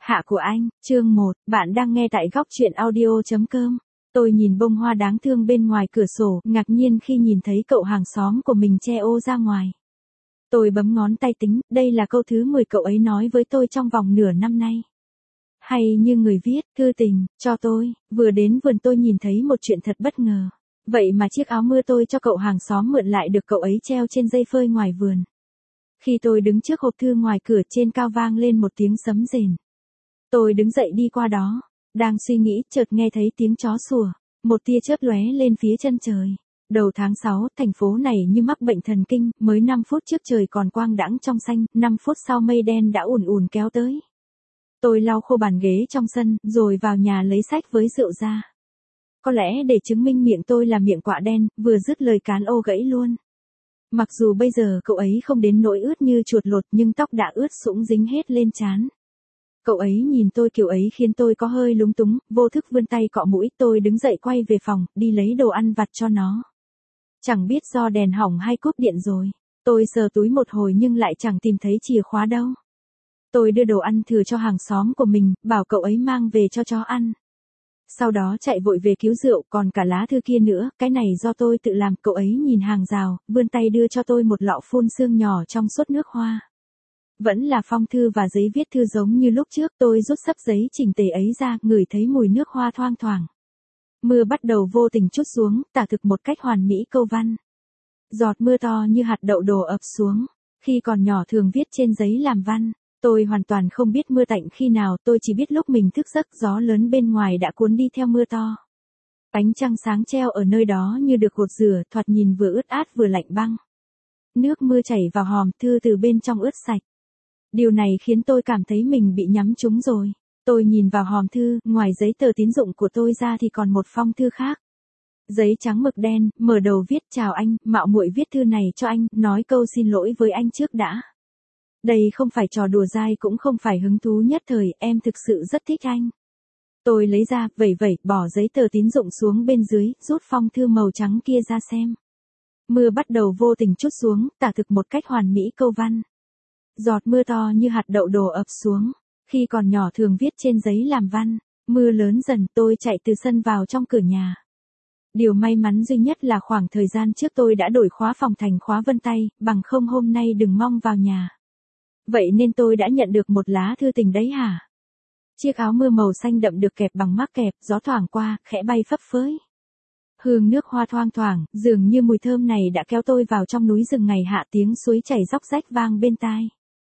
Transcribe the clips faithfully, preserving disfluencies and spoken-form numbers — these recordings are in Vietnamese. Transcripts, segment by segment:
Hạ của anh, chương một, bạn đang nghe tại góc truyện audio.com. Tôi nhìn bông hoa đáng thương bên ngoài cửa sổ, ngạc nhiên khi nhìn thấy cậu hàng xóm của mình che ô ra ngoài. Tôi bấm ngón tay tính, đây là câu thứ mười cậu ấy nói với tôi trong vòng nửa năm nay. Hay như người viết, thư tình, cho tôi, vừa đến vườn tôi nhìn thấy một chuyện thật bất ngờ. Vậy mà chiếc áo mưa tôi cho cậu hàng xóm mượn lại được cậu ấy treo trên dây phơi ngoài vườn. Khi tôi đứng trước hộp thư ngoài cửa trên cao vang lên một tiếng sấm rền. Tôi đứng dậy đi qua đó, đang suy nghĩ chợt nghe thấy tiếng chó sủa, một tia chớp lóe lên phía chân trời. Đầu tháng sáu, thành phố này như mắc bệnh thần kinh, mới năm phút trước trời còn quang đãng trong xanh, năm phút sau mây đen đã ùn ùn kéo tới. Tôi lau khô bàn ghế trong sân, rồi vào nhà lấy sách với rượu ra. Có lẽ để chứng minh miệng tôi là miệng quạ đen, vừa dứt lời cán ô gãy luôn. Mặc dù bây giờ cậu ấy không đến nỗi ướt như chuột lột nhưng tóc đã ướt sũng dính hết lên trán. Cậu ấy nhìn tôi kiểu ấy khiến tôi có hơi lúng túng, vô thức vươn tay cọ mũi, tôi đứng dậy quay về phòng, đi lấy đồ ăn vặt cho nó. Chẳng biết do đèn hỏng hay cúp điện rồi. Tôi sờ túi một hồi nhưng lại chẳng tìm thấy chìa khóa đâu. Tôi đưa đồ ăn thừa cho hàng xóm của mình, bảo cậu ấy mang về cho chó ăn. Sau đó chạy vội về cứu rượu, còn cả lá thư kia nữa, cái này do tôi tự làm. Cậu ấy nhìn hàng rào, vươn tay đưa cho tôi một lọ phun sương nhỏ trong suốt nước hoa. Vẫn là phong thư và giấy viết thư giống như lúc trước. Tôi rút xấp giấy chỉnh tề ấy ra, ngửi thấy mùi nước hoa thoang thoảng. Mưa bắt đầu vô tình trút xuống, tả thực một cách hoàn mỹ câu văn. Giọt mưa to như hạt đậu đổ ập xuống. Khi còn nhỏ thường viết trên giấy làm văn. Tôi hoàn toàn không biết mưa tạnh khi nào, tôi chỉ biết lúc mình thức giấc gió lớn bên ngoài đã cuốn đi theo mưa to. Ánh trăng sáng treo ở nơi đó như được gột rửa, thoạt nhìn vừa ướt át vừa lạnh băng. Nước mưa chảy vào hòm thư từ bên trong ướt sạch. Điều này khiến tôi cảm thấy mình bị nhắm trúng rồi. Tôi nhìn vào hòm thư, ngoài giấy tờ tín dụng của tôi ra thì còn một phong thư khác. Giấy trắng mực đen, mở đầu viết chào anh, mạo muội viết thư này cho anh, nói câu xin lỗi với anh trước đã. Đây không phải trò đùa dai cũng không phải hứng thú nhất thời, em thực sự rất thích anh. Tôi lấy ra, vẩy vẩy, bỏ giấy tờ tín dụng xuống bên dưới, rút phong thư màu trắng kia ra xem. Mưa bắt đầu vô tình trút xuống, tả thực một cách hoàn mỹ câu văn. Giọt mưa to như hạt đậu đổ ập xuống. Khi còn nhỏ thường viết trên giấy làm văn. Mưa lớn dần, tôi chạy từ sân vào trong cửa nhà. Điều may mắn duy nhất là khoảng thời gian trước tôi đã đổi khóa phòng thành khóa vân tay, bằng không hôm nay đừng mong vào nhà. Vậy nên tôi đã nhận được một lá thư tình đấy hả? Chiếc áo mưa màu xanh đậm được kẹp bằng mác kẹp, gió thoảng qua, khẽ bay phấp phới. Hương nước hoa thoang thoảng, dường như mùi thơm này đã kéo tôi vào trong núi rừng ngày hạ, tiếng suối chảy róc rách vang bên tai.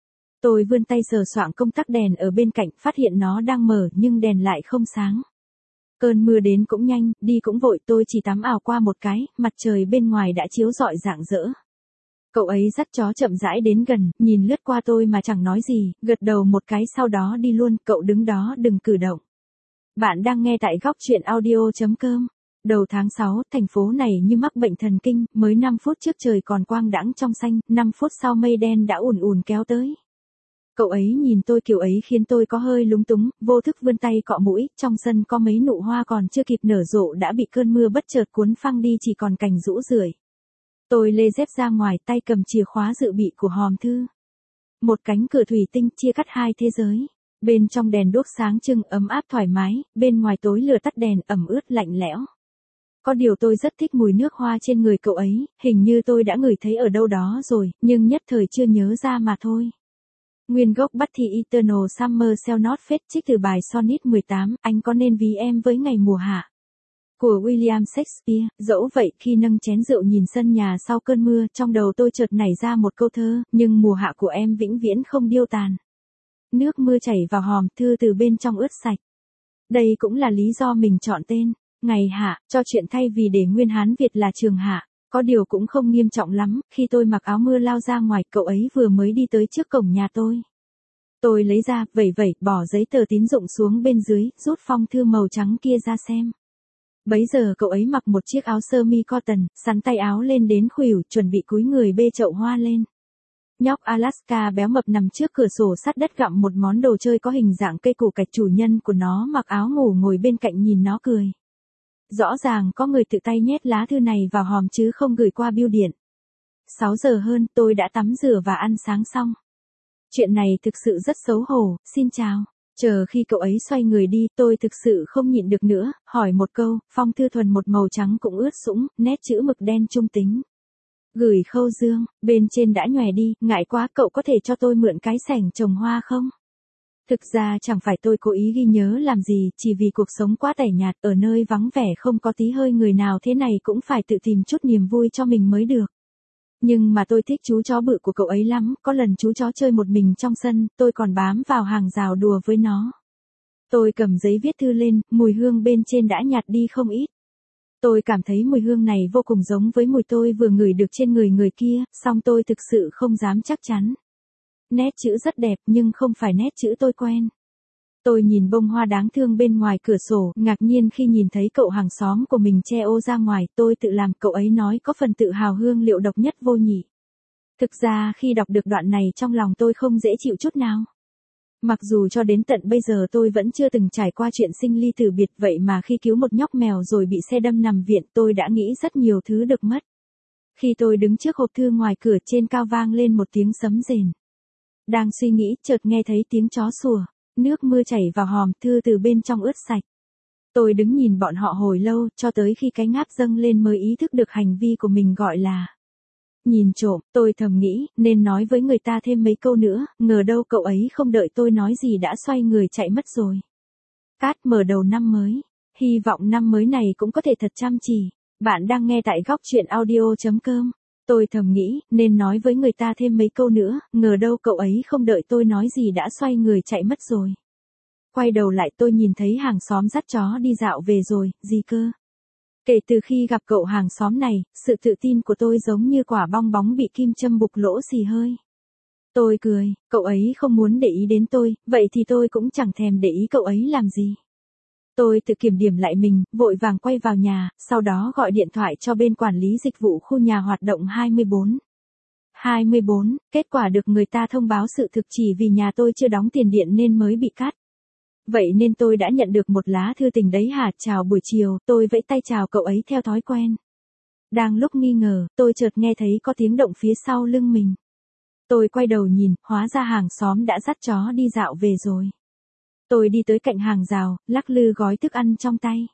Tôi vươn tay sờ soạng công tắc đèn ở bên cạnh, phát hiện nó đang mở nhưng đèn lại không sáng. Cơn mưa đến cũng nhanh, đi cũng vội, tôi chỉ tắm ào qua một cái, mặt trời bên ngoài đã chiếu rọi rạng rỡ. Cậu ấy dắt chó chậm rãi đến gần, nhìn lướt qua tôi mà chẳng nói gì, gật đầu một cái sau đó đi luôn. Cậu đứng đó đừng cử động. Bạn đang nghe tại góc truyện audio.com. Đầu tháng sáu, thành phố này như mắc bệnh thần kinh, mới năm phút trước trời còn quang đãng trong xanh, năm phút sau mây đen đã ùn ùn kéo tới. Cậu ấy nhìn tôi kiểu ấy khiến tôi có hơi lúng túng, vô thức vươn tay cọ mũi, trong sân có mấy nụ hoa còn chưa kịp nở rộ đã bị cơn mưa bất chợt cuốn phăng đi, chỉ còn cành rũ rượi. Tôi lê dép ra ngoài, tay cầm chìa khóa dự bị của hòm thư. Một cánh cửa thủy tinh chia cắt hai thế giới. Bên trong đèn đuốc sáng trưng ấm áp thoải mái, bên ngoài tối lửa tắt đèn ẩm ướt lạnh lẽo. Có điều tôi rất thích mùi nước hoa trên người cậu ấy, hình như tôi đã ngửi thấy ở đâu đó rồi, nhưng nhất thời chưa nhớ ra mà thôi. Nguyên gốc bắt thì Eternal Summer Shall Not Fade trích từ bài Sonnet mười tám, anh có nên ví em với ngày mùa hạ. Của William Shakespeare. Dẫu vậy khi nâng chén rượu nhìn sân nhà sau cơn mưa, trong đầu tôi chợt nảy ra một câu thơ, nhưng mùa hạ của em vĩnh viễn không điêu tàn. Nước mưa chảy vào hòm thư từ bên trong ướt sạch. Đây cũng là lý do mình chọn tên, Ngày Hạ, cho chuyện thay vì để nguyên Hán Việt là Trường Hạ. Có điều cũng không nghiêm trọng lắm, khi tôi mặc áo mưa lao ra ngoài, cậu ấy vừa mới đi tới trước cổng nhà tôi. Tôi lấy ra, vẩy vẩy, bỏ giấy tờ tín dụng xuống bên dưới, rút phong thư màu trắng kia ra xem. Bấy giờ cậu ấy mặc một chiếc áo sơ mi cotton, sắn tay áo lên đến khuỷu, chuẩn bị cúi người bê chậu hoa lên. Nhóc Alaska béo mập nằm trước cửa sổ sát đất gặm một món đồ chơi có hình dạng cây củ cạch, chủ nhân của nó mặc áo ngủ ngồi bên cạnh nhìn nó cười. Rõ ràng có người tự tay nhét lá thư này vào hòm chứ không gửi qua bưu điện. sáu giờ hơn, tôi đã tắm rửa và ăn sáng xong. Chuyện này thực sự rất xấu hổ, xin chào. Chờ khi cậu ấy xoay người đi, tôi thực sự không nhịn được nữa, hỏi một câu, phong thư thuần một màu trắng cũng ướt sũng, nét chữ mực đen trung tính. Gửi Khâu Dương, bên trên đã nhòe đi, ngại quá cậu có thể cho tôi mượn cái sảnh trồng hoa không? Thực ra chẳng phải tôi cố ý ghi nhớ làm gì, chỉ vì cuộc sống quá tẻ nhạt, ở nơi vắng vẻ không có tí hơi người nào thế này cũng phải tự tìm chút niềm vui cho mình mới được. Nhưng mà tôi thích chú chó bự của cậu ấy lắm, có lần chú chó chơi một mình trong sân, tôi còn bám vào hàng rào đùa với nó. Tôi cầm giấy viết thư lên, mùi hương bên trên đã nhạt đi không ít. Tôi cảm thấy mùi hương này vô cùng giống với mùi tôi vừa ngửi được trên người người kia, song tôi thực sự không dám chắc chắn. Nét chữ rất đẹp nhưng không phải nét chữ tôi quen. Tôi nhìn bông hoa đáng thương bên ngoài cửa sổ, ngạc nhiên khi nhìn thấy cậu hàng xóm của mình che ô ra ngoài, tôi tự làm, cậu ấy nói có phần tự hào hương liệu độc nhất vô nhị. Thực ra khi đọc được đoạn này trong lòng tôi không dễ chịu chút nào. Mặc dù cho đến tận bây giờ tôi vẫn chưa từng trải qua chuyện sinh ly tử biệt, vậy mà khi cứu một nhóc mèo rồi bị xe đâm nằm viện tôi đã nghĩ rất nhiều thứ được mất. Khi tôi đứng trước hộp thư ngoài cửa trên cao vang lên một tiếng sấm rền. Đang suy nghĩ chợt nghe thấy tiếng chó sủa, nước mưa chảy vào hòm thư từ bên trong ướt sạch. Tôi đứng nhìn bọn họ hồi lâu cho tới khi cái ngáp dâng lên mới ý thức được hành vi của mình gọi là nhìn trộm. Tôi thầm nghĩ nên nói với người ta thêm mấy câu nữa, ngờ đâu cậu ấy không đợi tôi nói gì đã xoay người chạy mất rồi. Cát mở đầu năm mới, hy vọng năm mới này cũng có thể thật chăm chỉ. Bạn đang nghe tại góc truyện audio chấm com. Tôi thầm nghĩ, nên nói với người ta thêm mấy câu nữa, ngờ đâu cậu ấy không đợi tôi nói gì đã xoay người chạy mất rồi. Quay đầu lại tôi nhìn thấy hàng xóm dắt chó đi dạo về rồi, gì cơ? Kể từ khi gặp cậu hàng xóm này, sự tự tin của tôi giống như quả bong bóng bị kim châm bục lỗ xì hơi. Tôi cười, cậu ấy không muốn để ý đến tôi, vậy thì tôi cũng chẳng thèm để ý cậu ấy làm gì. Tôi tự kiểm điểm lại mình, vội vàng quay vào nhà, sau đó gọi điện thoại cho bên quản lý dịch vụ khu nhà hoạt động hai mươi bốn. hai mươi bốn, kết quả được người ta thông báo sự thực chỉ vì nhà tôi chưa đóng tiền điện nên mới bị cắt. Vậy nên tôi đã nhận được một lá thư tình đấy hả, chào buổi chiều, tôi vẫy tay chào cậu ấy theo thói quen. Đang lúc nghi ngờ, tôi chợt nghe thấy có tiếng động phía sau lưng mình. Tôi quay đầu nhìn, hóa ra hàng xóm đã dắt chó đi dạo về rồi. Tôi đi tới cạnh hàng rào, lắc lư gói thức ăn trong tay.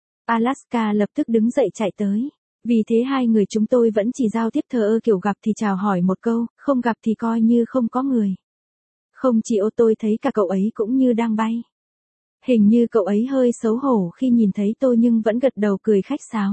Alaska lập tức đứng dậy chạy tới. Vì thế hai người chúng tôi vẫn chỉ giao tiếp thờ ơ kiểu gặp thì chào hỏi một câu, không gặp thì coi như không có người. Không chỉ ô tôi thấy cả cậu ấy cũng như đang bay. Hình như cậu ấy hơi xấu hổ khi nhìn thấy tôi nhưng vẫn gật đầu cười khách sáo.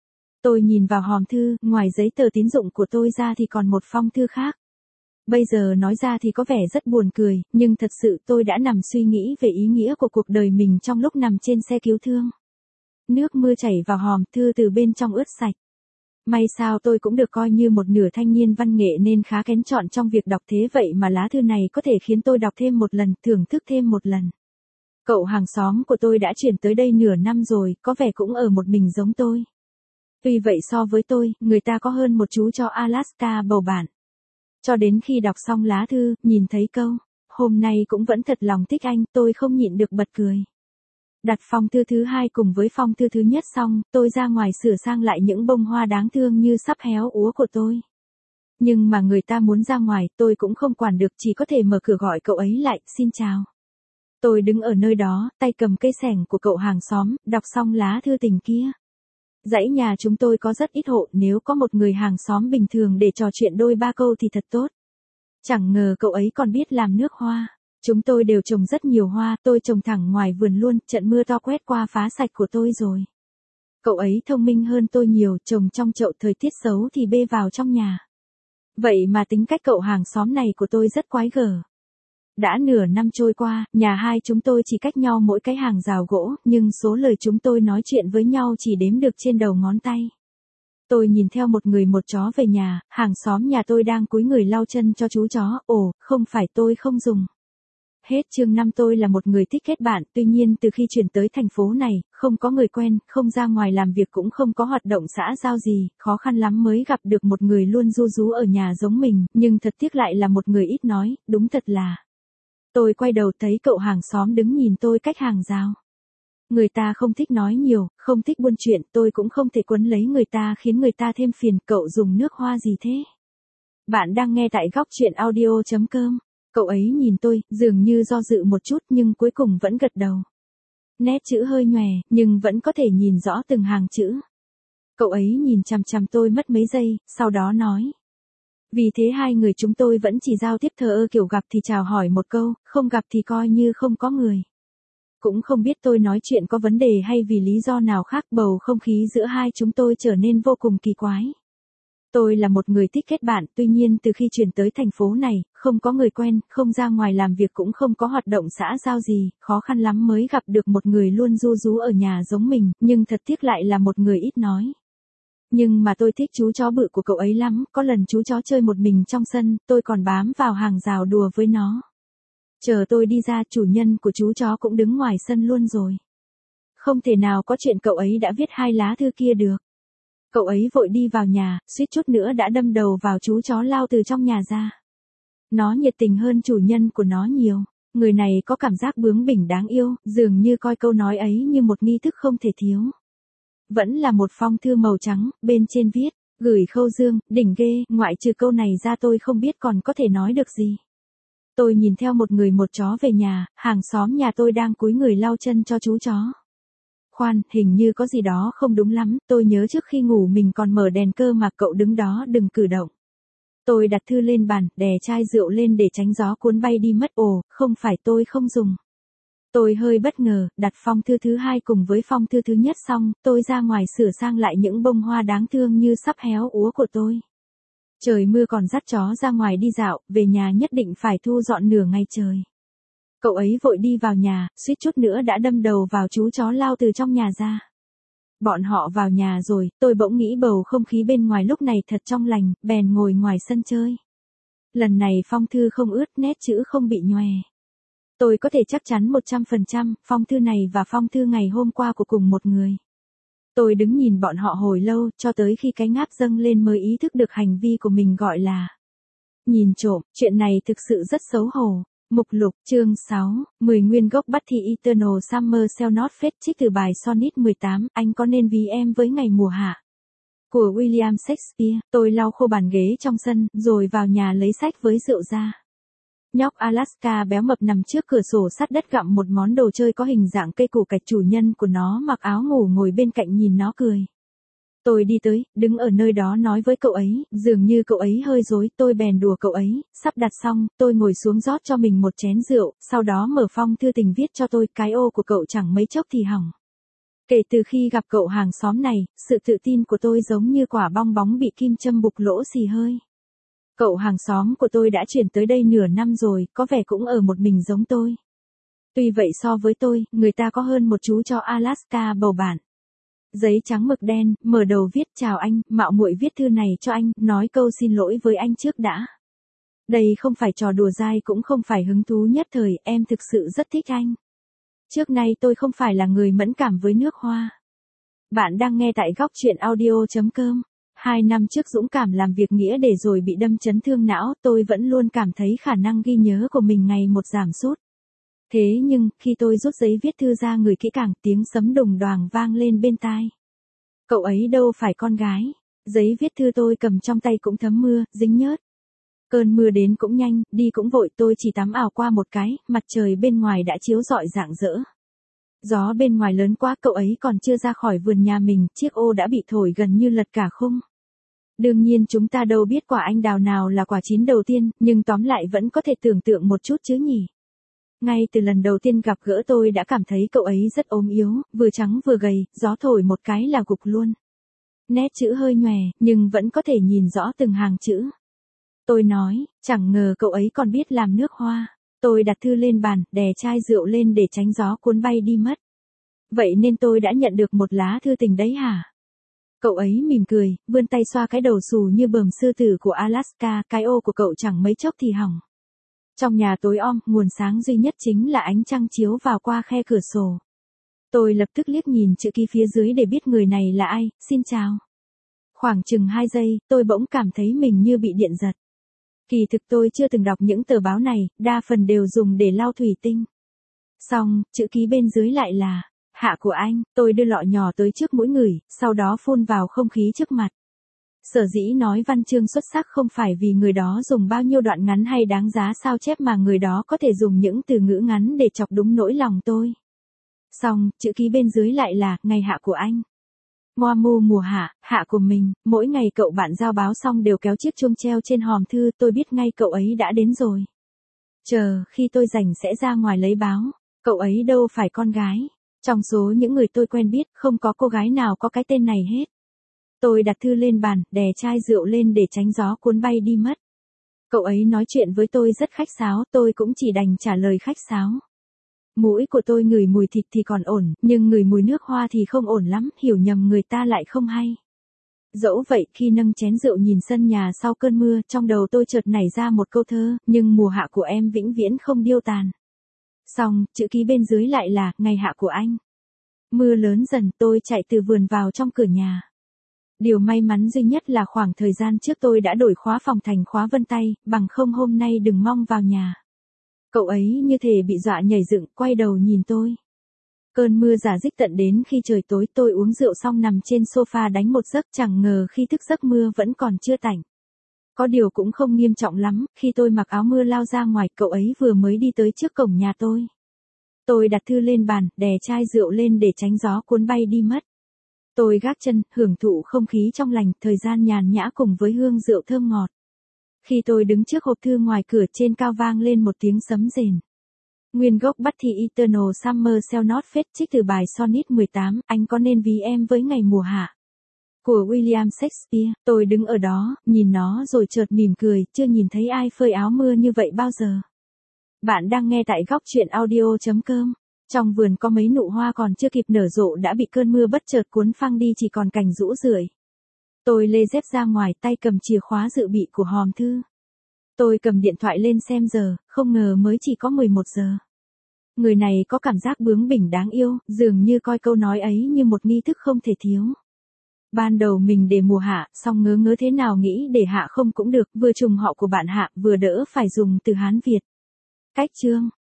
Tôi nhìn vào hòm thư, ngoài giấy tờ tín dụng của tôi ra thì còn một phong thư khác. Bây giờ nói ra thì có vẻ rất buồn cười, nhưng thật sự tôi đã nằm suy nghĩ về ý nghĩa của cuộc đời mình trong lúc nằm trên xe cứu thương. Nước mưa chảy vào hòm thư từ bên trong ướt sạch. May sao tôi cũng được coi như một nửa thanh niên văn nghệ nên khá kén chọn trong việc đọc, thế vậy mà lá thư này có thể khiến tôi đọc thêm một lần, thưởng thức thêm một lần. Cậu hàng xóm của tôi đã chuyển tới đây nửa năm rồi, có vẻ cũng ở một mình giống tôi. Tuy vậy so với tôi, người ta có hơn một chú cho Alaska bầu bạn. Cho đến khi đọc xong lá thư, nhìn thấy câu, hôm nay cũng vẫn thật lòng thích anh, tôi không nhịn được bật cười. Đặt phong thư thứ hai cùng với phong thư thứ nhất xong, tôi ra ngoài sửa sang lại những bông hoa đáng thương như sắp héo úa của tôi. Nhưng mà người ta muốn ra ngoài, tôi cũng không quản được, chỉ có thể mở cửa gọi cậu ấy lại, xin chào. Tôi đứng ở nơi đó, tay cầm cây xẻng của cậu hàng xóm, đọc xong lá thư tình kia. Dãy nhà chúng tôi có rất ít hộ, nếu có một người hàng xóm bình thường để trò chuyện đôi ba câu thì thật tốt. Chẳng ngờ cậu ấy còn biết làm nước hoa. Chúng tôi đều trồng rất nhiều hoa, tôi trồng thẳng ngoài vườn luôn, trận mưa to quét qua phá sạch của tôi rồi. Cậu ấy thông minh hơn tôi nhiều, trồng trong chậu, thời tiết xấu thì bê vào trong nhà. Vậy mà tính cách cậu hàng xóm này của tôi rất quái gở. Đã nửa năm trôi qua, nhà hai chúng tôi chỉ cách nhau mỗi cái hàng rào gỗ, nhưng số lời chúng tôi nói chuyện với nhau chỉ đếm được trên đầu ngón tay. Tôi nhìn theo một người một chó về nhà, hàng xóm nhà tôi đang cúi người lau chân cho chú chó, ồ, không phải tôi không dùng. Hết chương năm. Tôi là một người thích kết bạn, tuy nhiên từ khi chuyển tới thành phố này, không có người quen, không ra ngoài làm việc cũng không có hoạt động xã giao gì, khó khăn lắm mới gặp được một người luôn ru rú ở nhà giống mình, nhưng thật tiếc lại là một người ít nói, đúng thật là. Tôi quay đầu thấy cậu hàng xóm đứng nhìn tôi cách hàng rào. Người ta không thích nói nhiều, không thích buôn chuyện, tôi cũng không thể quấn lấy người ta khiến người ta thêm phiền, cậu dùng nước hoa gì thế? Bạn đang nghe tại góc truyện audio chấm com. Cậu ấy nhìn tôi, dường như do dự một chút nhưng cuối cùng vẫn gật đầu. Nét chữ hơi nhòe, nhưng vẫn có thể nhìn rõ từng hàng chữ. Cậu ấy nhìn chằm chằm tôi mất mấy giây, sau đó nói. Vì thế hai người chúng tôi vẫn chỉ giao tiếp thờ ơ kiểu gặp thì chào hỏi một câu, không gặp thì coi như không có người. Cũng không biết tôi nói chuyện có vấn đề hay vì lý do nào khác, bầu không khí giữa hai chúng tôi trở nên vô cùng kỳ quái. Tôi là một người thích kết bạn, tuy nhiên từ khi chuyển tới thành phố này, không có người quen, không ra ngoài làm việc cũng không có hoạt động xã giao gì, khó khăn lắm mới gặp được một người luôn ru rú ở nhà giống mình, nhưng thật tiếc lại là một người ít nói. Nhưng mà tôi thích chú chó bự của cậu ấy lắm, có lần chú chó chơi một mình trong sân, tôi còn bám vào hàng rào đùa với nó. Chờ tôi đi ra, chủ nhân của chú chó cũng đứng ngoài sân luôn rồi. Không thể nào có chuyện cậu ấy đã viết hai lá thư kia được. Cậu ấy vội đi vào nhà, suýt chút nữa đã đâm đầu vào chú chó lao từ trong nhà ra. Nó nhiệt tình hơn chủ nhân của nó nhiều. Người này có cảm giác bướng bỉnh đáng yêu, dường như coi câu nói ấy như một nghi thức không thể thiếu. Vẫn là một phong thư màu trắng, bên trên viết, gửi Khâu Dương, đỉnh ghê, ngoại trừ câu này ra tôi không biết còn có thể nói được gì. Tôi nhìn theo một người một chó về nhà, hàng xóm nhà tôi đang cúi người lau chân cho chú chó. Khoan, hình như có gì đó không đúng lắm, tôi nhớ trước khi ngủ mình còn mở đèn cơ mà, cậu đứng đó đừng cử động. Tôi đặt thư lên bàn, đè chai rượu lên để tránh gió cuốn bay đi mất. Ồ, không phải, tôi không dùng. Tôi hơi bất ngờ, đặt phong thư thứ hai cùng với phong thư thứ nhất xong, tôi ra ngoài sửa sang lại những bông hoa đáng thương như sắp héo úa của tôi. Trời mưa còn dắt chó ra ngoài đi dạo, về nhà nhất định phải thu dọn nửa ngày trời. Cậu ấy vội đi vào nhà, suýt chút nữa đã đâm đầu vào chú chó lao từ trong nhà ra. Bọn họ vào nhà rồi, tôi bỗng nghĩ bầu không khí bên ngoài lúc này thật trong lành, bèn ngồi ngoài sân chơi. Lần này phong thư không ướt, nét chữ không bị nhòe. Tôi có thể chắc chắn một trăm phần trăm, phong thư này và phong thư ngày hôm qua của cùng một người. Tôi đứng nhìn bọn họ hồi lâu, cho tới khi cái ngáp dâng lên mới ý thức được hành vi của mình gọi là nhìn trộm. Chuyện này thực sự rất xấu hổ. Mục lục, chương sáu, mười nguyên gốc bắt thì Eternal Summer Shall Not Fade, trích từ bài Sonnet mười tám, anh có nên ví em với ngày mùa hạ. Của William Shakespeare. Tôi lau khô bàn ghế trong sân, rồi vào nhà lấy sách với rượu ra. Nhóc Alaska béo mập nằm trước cửa sổ sát đất gặm một món đồ chơi có hình dạng cây củ cạch, chủ nhân của nó mặc áo ngủ ngồi bên cạnh nhìn nó cười. Tôi đi tới, đứng ở nơi đó nói với cậu ấy, dường như cậu ấy hơi rối, tôi bèn đùa cậu ấy, sắp đặt xong, tôi ngồi xuống rót cho mình một chén rượu, sau đó mở phong thư tình viết cho tôi, cái ô của cậu chẳng mấy chốc thì hỏng. Kể từ khi gặp cậu hàng xóm này, sự tự tin của tôi giống như quả bong bóng bị kim châm bục lỗ xì hơi. Cậu hàng xóm của tôi đã chuyển tới đây nửa năm rồi, có vẻ cũng ở một mình giống tôi. Tuy vậy so với tôi, người ta có hơn một chú chó Alaska bầu bạn. Giấy trắng mực đen, mở đầu viết chào anh, mạo muội viết thư này cho anh, nói câu xin lỗi với anh trước đã. Đây không phải trò đùa dai cũng không phải hứng thú nhất thời, em thực sự rất thích anh. Trước nay tôi không phải là người mẫn cảm với nước hoa. Bạn đang nghe tại góc truyện audio chấm com. Hai năm trước dũng cảm làm việc nghĩa để rồi bị đâm chấn thương não, tôi vẫn luôn cảm thấy khả năng ghi nhớ của mình ngày một giảm sút. Thế nhưng, khi tôi rút giấy viết thư ra người kỹ càng, tiếng sấm đùng đoàng vang lên bên tai. Cậu ấy đâu phải con gái. Giấy viết thư tôi cầm trong tay cũng thấm mưa, dính nhớt. Cơn mưa đến cũng nhanh, đi cũng vội, tôi chỉ tắm ảo qua một cái, mặt trời bên ngoài đã chiếu rọi rạng rỡ. Gió bên ngoài lớn quá, cậu ấy còn chưa ra khỏi vườn nhà mình, chiếc ô đã bị thổi gần như lật cả khung. Đương nhiên chúng ta đâu biết quả anh đào nào là quả chín đầu tiên, nhưng tóm lại vẫn có thể tưởng tượng một chút chứ nhỉ. Ngay từ lần đầu tiên gặp gỡ tôi đã cảm thấy cậu ấy rất ốm yếu, vừa trắng vừa gầy, gió thổi một cái là gục luôn. Nét chữ hơi nhòe, nhưng vẫn có thể nhìn rõ từng hàng chữ. Tôi nói, chẳng ngờ cậu ấy còn biết làm nước hoa. Tôi đặt thư lên bàn, đè chai rượu lên để tránh gió cuốn bay đi mất. Vậy nên tôi đã nhận được một lá thư tình đấy hả? Cậu ấy mỉm cười, vươn tay xoa cái đầu xù như bờm sư tử của Alaska, cái ô của cậu chẳng mấy chốc thì hỏng. Trong nhà tối om, nguồn sáng duy nhất chính là ánh trăng chiếu vào qua khe cửa sổ. Tôi lập tức liếc nhìn chữ ký phía dưới để biết người này là ai, xin chào. Khoảng chừng hai giây, tôi bỗng cảm thấy mình như bị điện giật. Kỳ thực tôi chưa từng đọc những tờ báo này, đa phần đều dùng để lau thủy tinh. Xong, chữ ký bên dưới lại là, hạ của anh, tôi đưa lọ nhỏ tới trước mũi người, sau đó phun vào không khí trước mặt. Sở dĩ nói văn chương xuất sắc không phải vì người đó dùng bao nhiêu đoạn ngắn hay đáng giá sao chép mà người đó có thể dùng những từ ngữ ngắn để chọc đúng nỗi lòng tôi. Xong, chữ ký bên dưới lại là, ngày hạ của anh. Moa mu mùa hạ, hạ của mình, mỗi ngày cậu bạn giao báo xong đều kéo chiếc chuông treo trên hòm thư, tôi biết ngay cậu ấy đã đến rồi. Chờ, khi tôi rảnh sẽ ra ngoài lấy báo, cậu ấy đâu phải con gái. Trong số những người tôi quen biết, không có cô gái nào có cái tên này hết. Tôi đặt thư lên bàn, đè chai rượu lên để tránh gió cuốn bay đi mất. Cậu ấy nói chuyện với tôi rất khách sáo, tôi cũng chỉ đành trả lời khách sáo. Mũi của tôi ngửi mùi thịt thì còn ổn, nhưng ngửi mùi nước hoa thì không ổn lắm, hiểu nhầm người ta lại không hay. Dẫu vậy, khi nâng chén rượu nhìn sân nhà sau cơn mưa, trong đầu tôi chợt nảy ra một câu thơ, nhưng mùa hạ của em vĩnh viễn không điêu tàn. Xong, chữ ký bên dưới lại là, ngày hạ của anh. Mưa lớn dần, tôi chạy từ vườn vào trong cửa nhà. Điều may mắn duy nhất là khoảng thời gian trước tôi đã đổi khóa phòng thành khóa vân tay, bằng không hôm nay đừng mong vào nhà. Cậu ấy như thể bị dọa nhảy dựng, quay đầu nhìn tôi. Cơn mưa rả rích tận đến khi trời tối, tôi uống rượu xong nằm trên sofa đánh một giấc, chẳng ngờ khi thức giấc mưa vẫn còn chưa tạnh. Có điều cũng không nghiêm trọng lắm, khi tôi mặc áo mưa lao ra ngoài, cậu ấy vừa mới đi tới trước cổng nhà tôi. Tôi đặt thư lên bàn, đè chai rượu lên để tránh gió cuốn bay đi mất. Tôi gác chân, hưởng thụ không khí trong lành, thời gian nhàn nhã cùng với hương rượu thơm ngọt. Khi tôi đứng trước hộp thư ngoài cửa, trên cao vang lên một tiếng sấm rền. Nguyên gốc bắt thì Eternal Summer Shall Not Fade, trích từ bài Sonnet mười tám, anh có nên ví em với ngày mùa hạ. Của William Shakespeare. Tôi đứng ở đó, nhìn nó rồi chợt mỉm cười, chưa nhìn thấy ai phơi áo mưa như vậy bao giờ. Bạn đang nghe tại góc truyện audio.com. Trong vườn có mấy nụ hoa còn chưa kịp nở rộ đã bị cơn mưa bất chợt cuốn phăng đi, chỉ còn cành rũ rượi. Tôi lê dép ra ngoài, tay cầm chìa khóa dự bị của hòm thư. Tôi cầm điện thoại lên xem giờ, không ngờ mới chỉ có mười một giờ. Người này có cảm giác bướng bỉnh đáng yêu, dường như coi câu nói ấy như một nghi thức không thể thiếu. Ban đầu mình để mùa hạ, xong ngớ ngớ thế nào nghĩ để hạ không cũng được, vừa trùng họ của bạn Hạ, vừa đỡ phải dùng từ Hán Việt. Cách chương